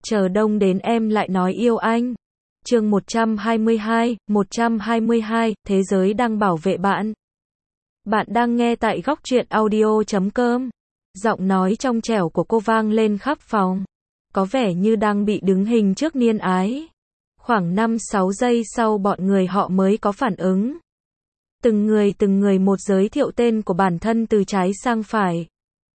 chờ đông đến em lại nói yêu anh. Chương 122, thế giới đang bảo vệ bạn. Bạn đang nghe tại góc truyện audio.com. Giọng nói trong trẻo của cô vang lên khắp phòng. Có vẻ như đang bị đứng hình trước Niên Ái. Khoảng 5-6 giây sau bọn người họ mới có phản ứng. Từng người một giới thiệu tên của bản thân từ trái sang phải.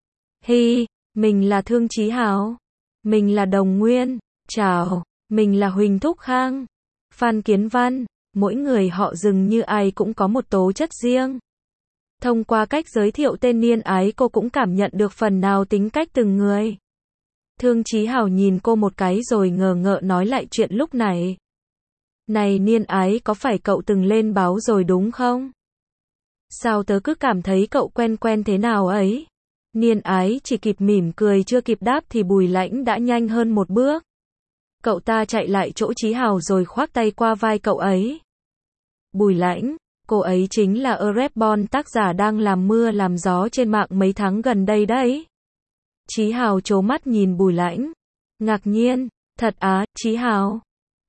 Hi, mình là Thương Chí Hào. Mình là Đồng Nguyên. Chào, mình là Huỳnh Thúc Khang. Phan Kiến Văn. Mỗi người họ dường như ai cũng có một tố chất riêng. Thông qua cách giới thiệu tên Niên Ái, cô cũng cảm nhận được phần nào tính cách từng người. Thương Chí Hào nhìn cô một cái rồi ngờ ngợ nói lại chuyện lúc này. Này Niên Ái, có phải cậu từng lên báo rồi đúng không? Sao tớ cứ cảm thấy cậu quen quen thế nào ấy? Niên Ái chỉ kịp mỉm cười, chưa kịp đáp thì Bùi Lãnh đã nhanh hơn một bước. Cậu ta chạy lại chỗ Chí Hào rồi khoác tay qua vai cậu ấy. Bùi Lãnh, cô ấy chính là Erebon, tác giả đang làm mưa làm gió trên mạng mấy tháng gần đây đấy. Chí Hào trố mắt nhìn Bùi Lãnh. Ngạc nhiên, thật á, Chí Hào?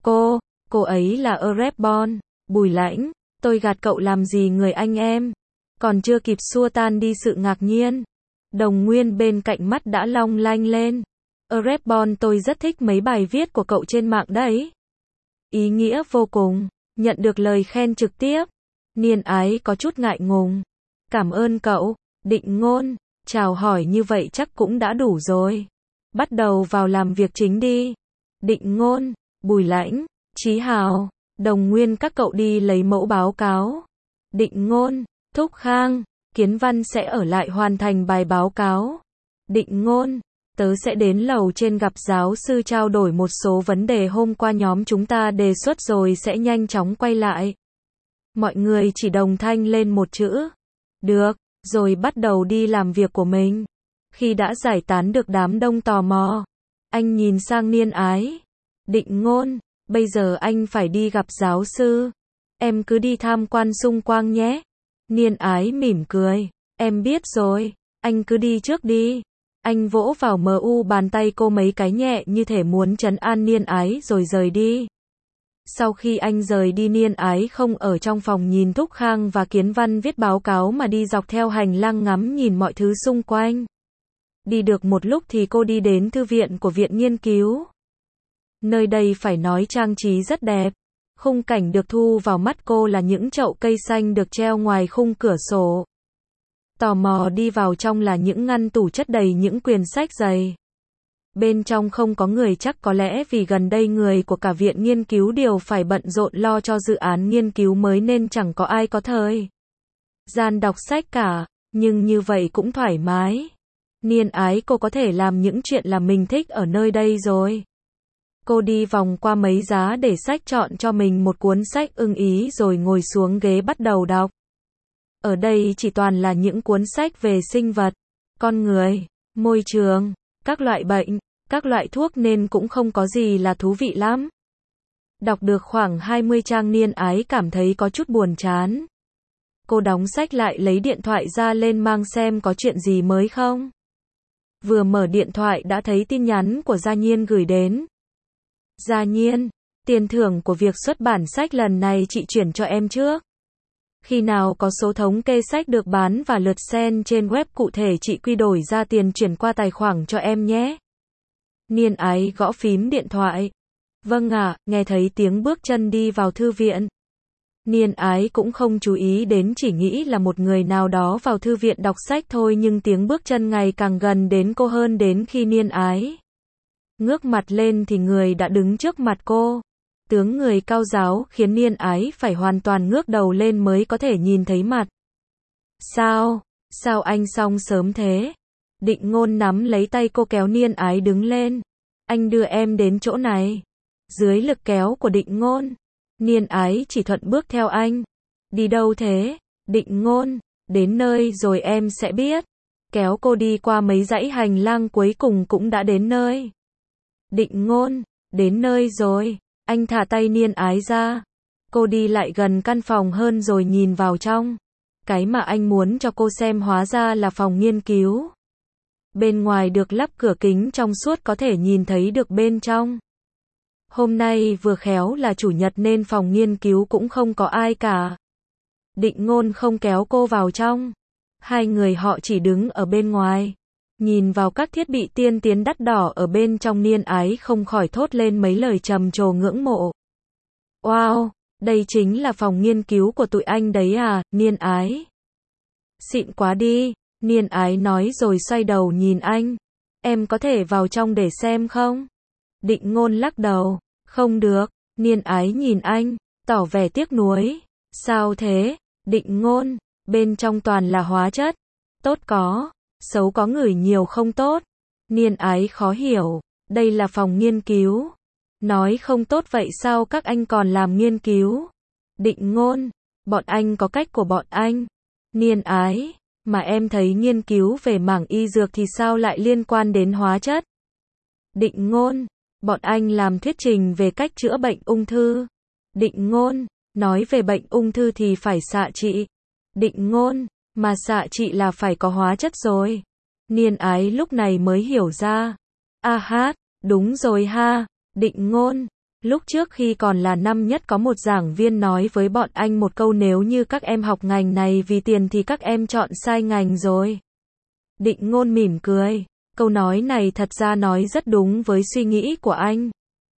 Cô ấy là Erebon. Bùi Lãnh, tôi gạt cậu làm gì người anh em? Còn chưa kịp xua tan đi sự ngạc nhiên. Đồng Nguyên bên cạnh mắt đã long lanh lên. Erebon, tôi rất thích mấy bài viết của cậu trên mạng đấy. Ý nghĩa vô cùng, nhận được lời khen trực tiếp. Niên Ái có chút ngại ngùng. Cảm ơn cậu. Định Ngôn, chào hỏi như vậy chắc cũng đã đủ rồi. Bắt đầu vào làm việc chính đi. Định Ngôn, Bùi Lãnh, Chí Hào, Đồng Nguyên, các cậu đi lấy mẫu báo cáo. Định Ngôn, Thúc Khang, Kiến Văn sẽ ở lại hoàn thành bài báo cáo. Định Ngôn, tớ sẽ đến lầu trên gặp giáo sư trao đổi một số vấn đề hôm qua nhóm chúng ta đề xuất rồi sẽ nhanh chóng quay lại. Mọi người chỉ đồng thanh lên một chữ. Được, rồi bắt đầu đi làm việc của mình. Khi đã giải tán được đám đông tò mò, anh nhìn sang Niên Ái. Định Ngôn, bây giờ anh phải đi gặp giáo sư. Em cứ đi tham quan xung quanh nhé. Niên Ái mỉm cười. Em biết rồi, anh cứ đi trước đi. Anh vỗ vào bàn tay cô mấy cái nhẹ như thể muốn trấn an Niên Ái rồi rời đi. Sau khi anh rời đi, Niên Ái không ở trong phòng nhìn Thúc Khang và Kiến Văn viết báo cáo mà đi dọc theo hành lang ngắm nhìn mọi thứ xung quanh. Đi được một lúc thì cô đi đến thư viện của viện nghiên cứu. Nơi đây phải nói trang trí rất đẹp. Khung cảnh được thu vào mắt cô là những chậu cây xanh được treo ngoài khung cửa sổ. Tò mò đi vào trong là những ngăn tủ chất đầy những quyển sách dày. Bên trong không có người, chắc có lẽ vì gần đây người của cả viện nghiên cứu đều phải bận rộn lo cho dự án nghiên cứu mới nên chẳng có ai có thời gian đọc sách cả, nhưng như vậy cũng thoải mái. Niên Ái, cô có thể làm những chuyện là mình thích ở nơi đây rồi. Cô đi vòng qua mấy giá để sách, chọn cho mình một cuốn sách ưng ý rồi ngồi xuống ghế bắt đầu đọc. Ở đây chỉ toàn là những cuốn sách về sinh vật, con người, môi trường, các loại bệnh, các loại thuốc nên cũng không có gì là thú vị lắm. Đọc được khoảng 20 trang, Niên Ái cảm thấy có chút buồn chán. Cô đóng sách lại, lấy điện thoại ra lên mang xem có chuyện gì mới không. Vừa mở điện thoại đã thấy tin nhắn của Gia Nhiên gửi đến. Gia Nhiên, tiền thưởng của việc xuất bản sách lần này chị chuyển cho em trước. Khi nào có số thống kê sách được bán và lượt xem trên web cụ thể chị quy đổi ra tiền chuyển qua tài khoản cho em nhé. Niên Ái gõ phím điện thoại. Vâng ạ, nghe thấy tiếng bước chân đi vào thư viện. Niên Ái cũng không chú ý đến, chỉ nghĩ là một người nào đó vào thư viện đọc sách thôi, nhưng tiếng bước chân ngày càng gần đến cô hơn, đến khi Niên Ái ngước mặt lên thì người đã đứng trước mặt cô. Tướng người cao ráo khiến Niên Ái phải hoàn toàn ngước đầu lên mới có thể nhìn thấy mặt. Sao anh xong sớm thế? Định Ngôn nắm lấy tay cô kéo Niên Ái đứng lên. Anh đưa em đến chỗ này. Dưới lực kéo của Định Ngôn, Niên Ái chỉ thuận bước theo anh. Đi đâu thế? Định Ngôn, đến nơi rồi em sẽ biết. Kéo cô đi qua mấy dãy hành lang, cuối cùng cũng đã đến nơi. Định Ngôn, đến nơi rồi. Anh thả tay Niên Ái ra. Cô đi lại gần căn phòng hơn rồi nhìn vào trong. Cái mà anh muốn cho cô xem hóa ra là phòng nghiên cứu. Bên ngoài được lắp cửa kính trong suốt có thể nhìn thấy được bên trong. Hôm nay vừa khéo là chủ nhật nên phòng nghiên cứu cũng không có ai cả. Định Ngôn không kéo cô vào trong. Hai người họ chỉ đứng ở bên ngoài. Nhìn vào các thiết bị tiên tiến đắt đỏ ở bên trong, Niên Ái không khỏi thốt lên mấy lời trầm trồ ngưỡng mộ. Wow, đây chính là phòng nghiên cứu của tụi anh đấy à, Niên Ái. Xịn quá đi, Niên Ái nói rồi xoay đầu nhìn anh. Em có thể vào trong để xem không? Định Ngôn lắc đầu. Không được, Niên Ái nhìn anh, tỏ vẻ tiếc nuối. Sao thế? Định Ngôn, bên trong toàn là hóa chất. Tốt có, xấu có, ngửi nhiều không tốt. Niên Ái khó hiểu, đây là phòng nghiên cứu. Nói không tốt vậy sao các anh còn làm nghiên cứu? Định Ngôn, bọn anh có cách của bọn anh. Niên Ái, mà em thấy nghiên cứu về mảng y dược thì sao lại liên quan đến hóa chất? Định Ngôn, bọn anh làm thuyết trình về cách chữa bệnh ung thư. Định Ngôn, nói về bệnh ung thư thì phải xạ trị. Định Ngôn, mà xạ trị là phải có hóa chất rồi. Niên Ái lúc này mới hiểu ra. A hát, đúng rồi ha. Định Ngôn, lúc trước khi còn là năm nhất có một giảng viên nói với bọn anh một câu, nếu như các em học ngành này vì tiền thì các em chọn sai ngành rồi. Định Ngôn mỉm cười. Câu nói này thật ra nói rất đúng với suy nghĩ của anh.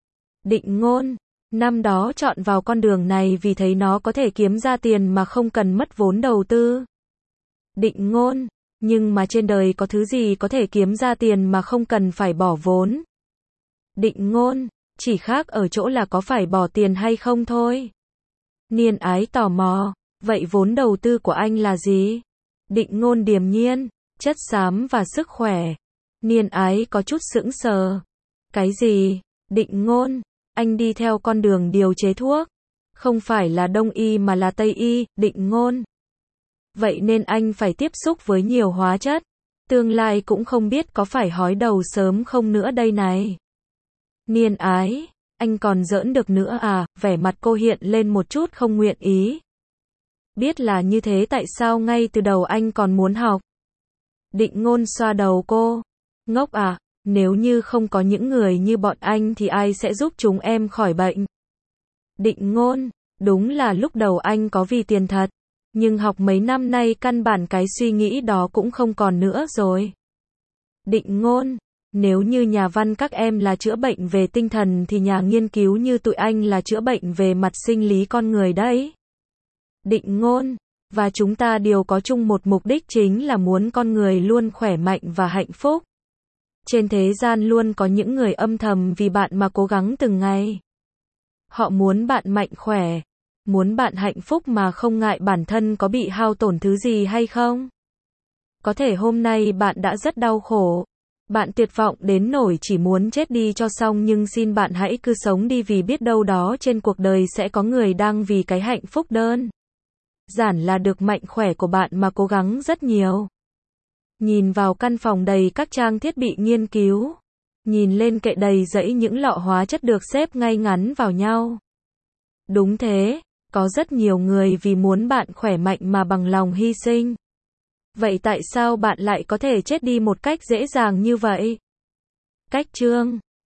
Định Ngôn, năm đó chọn vào con đường này vì thấy nó có thể kiếm ra tiền mà không cần mất vốn đầu tư. Định Ngôn, nhưng mà trên đời có thứ gì có thể kiếm ra tiền mà không cần phải bỏ vốn? Định Ngôn, chỉ khác ở chỗ là có phải bỏ tiền hay không thôi. Niên Ái tò mò, vậy vốn đầu tư của anh là gì? Định Ngôn điềm nhiên, chất xám và sức khỏe. Niên Ái có chút sững sờ. Cái gì? Định Ngôn, anh đi theo con đường điều chế thuốc. Không phải là Đông y mà là Tây y, Định Ngôn. Vậy nên anh phải tiếp xúc với nhiều hóa chất. Tương lai cũng không biết có phải hói đầu sớm không nữa đây này. Niên Ái, anh còn giỡn được nữa à? Vẻ mặt cô hiện lên một chút không nguyện ý. Biết là như thế tại sao ngay từ đầu anh còn muốn học? Định Ngôn xoa đầu cô. Ngốc à, nếu như không có những người như bọn anh thì ai sẽ giúp chúng em khỏi bệnh? Định Ngôn, đúng là lúc đầu anh có vì tiền thật. Nhưng học mấy năm nay căn bản cái suy nghĩ đó cũng không còn nữa rồi. Định Ngôn, nếu như nhà văn các em là chữa bệnh về tinh thần thì nhà nghiên cứu như tụi anh là chữa bệnh về mặt sinh lý con người đấy. Định Ngôn, và chúng ta đều có chung một mục đích, chính là muốn con người luôn khỏe mạnh và hạnh phúc. Trên thế gian luôn có những người âm thầm vì bạn mà cố gắng từng ngày. Họ muốn bạn mạnh khỏe, muốn bạn hạnh phúc mà không ngại bản thân có bị hao tổn thứ gì hay không. Có thể hôm nay bạn đã rất đau khổ, bạn tuyệt vọng đến nỗi chỉ muốn chết đi cho xong, nhưng xin bạn hãy cứ sống đi, vì biết đâu đó trên cuộc đời sẽ có người đang vì cái hạnh phúc đơn giản là được mạnh khỏe của bạn mà cố gắng rất nhiều. Nhìn vào căn phòng đầy các trang thiết bị nghiên cứu, nhìn lên kệ đầy dãy những lọ hóa chất được xếp ngay ngắn vào nhau. Đúng thế, có rất nhiều người vì muốn bạn khỏe mạnh mà bằng lòng hy sinh. Vậy tại sao bạn lại có thể chết đi một cách dễ dàng như vậy? Cách chương